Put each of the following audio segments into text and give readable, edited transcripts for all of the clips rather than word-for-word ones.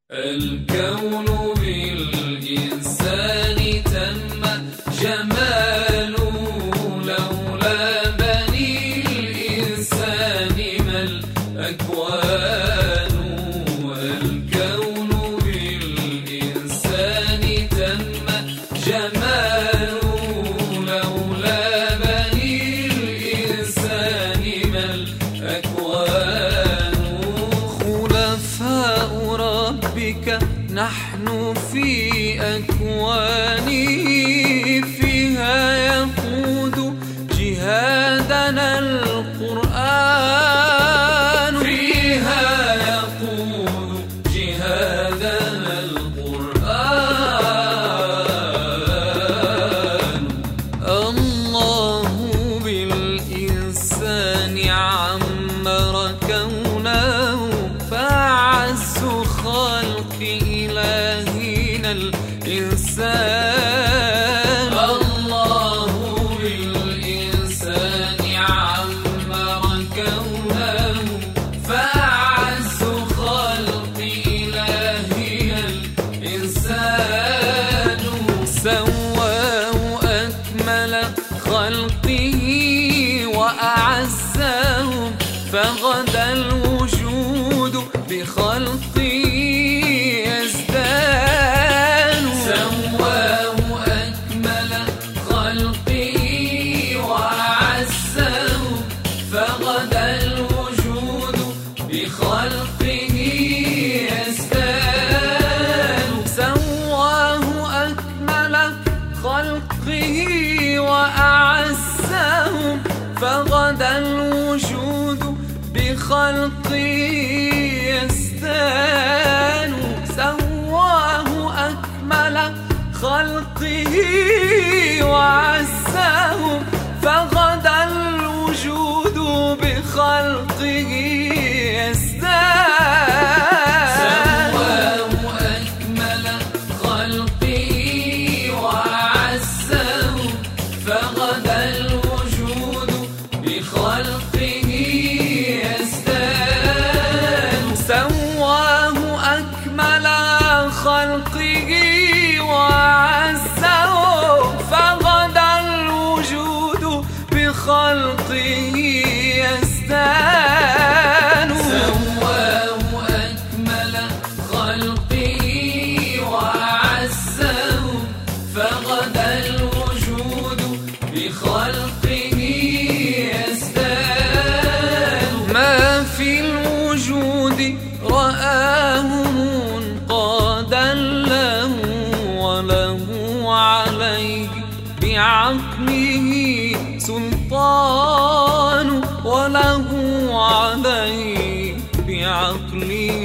الكون بالإنسان تم جماله لولا بني الإنسان ما الأكوان. الكون بالإنسان تم جماله لولا بني الإنسان ما الأكوان. خلفاء ربك نحن في أكوانه فيها يقود جهادنا القرآن. فيها يقود جهادنا القرآن. الله بالإنسان عمر كونه فأعز خلق إلهنا الإنسان. الله بالإنسان عمر كونه فأعز خلق إلهنا الإنسان. سواه أكمل خلقه وأعزهم فغدا الوجود بخلقه يزدان. سواه أكمل خلقه وأعزهم فغدا الوجود بخلقه يزدان. سواه أكمل خلقه وأعزهم فغدا الوجود بخلقه يزدان. سواه أكمل خلقه وعزهم فغدا الوجود بخلقه يزدان. سواه أكمل خلقه وعزهم فغدا الوجود بخلقه يزدان. سواه أكمل خلقه وعزه فغدا الوجود بخلقه يزدان. سواه أكمل خلقه وعزه فغدا الوجود بخلقه يزدان. ما في الوجود رآه منقادا له وله عليه بعقله سلطان. وله عليه بعقله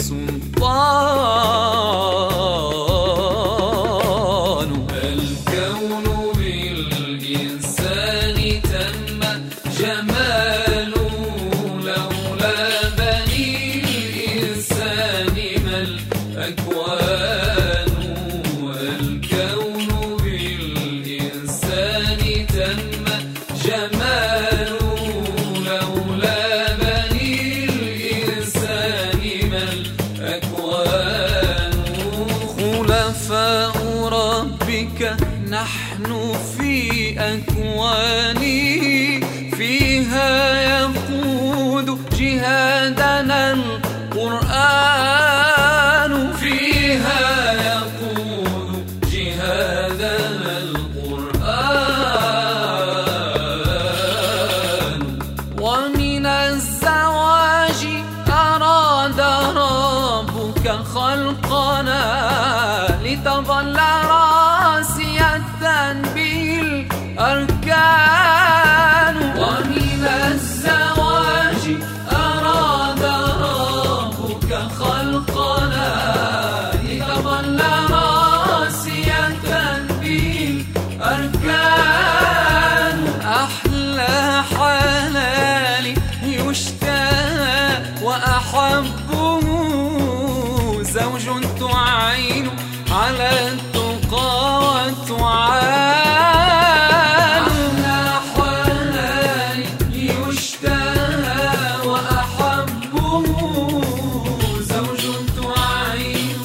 سلطان. الكون بالإنسان تم جماله لولا بني الإنسان ما الأكوان. الكون بالإنسان تم جماله لولا بني الإنسان ما الأكوان. خلفاء ربك نحن في أكوانه فيها يقود جهادنا القرآن. فيها يقود جهادنا القرآن. ومن الزواج أراد ربك خلقنا لتظل راسية به الأركان. ومن الزواج أراد ربك خلقنا لتظل راسية به الأركان. أحلى حلال يشتهى وأحبه زوج تعين على التقى والتعان. أحلى حلال يشتهى وأحبه زوج تعين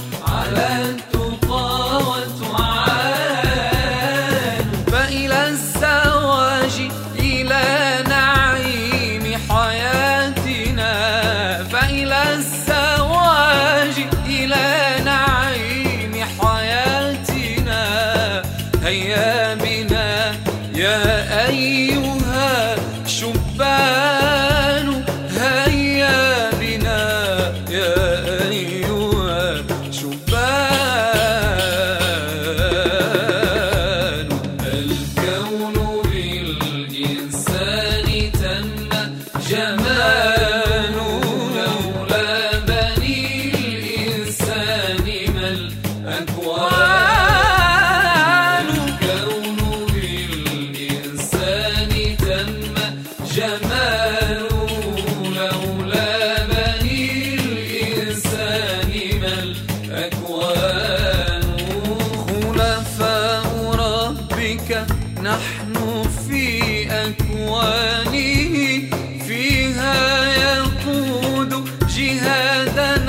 ونحن في أكوانه فيها يقود جهادا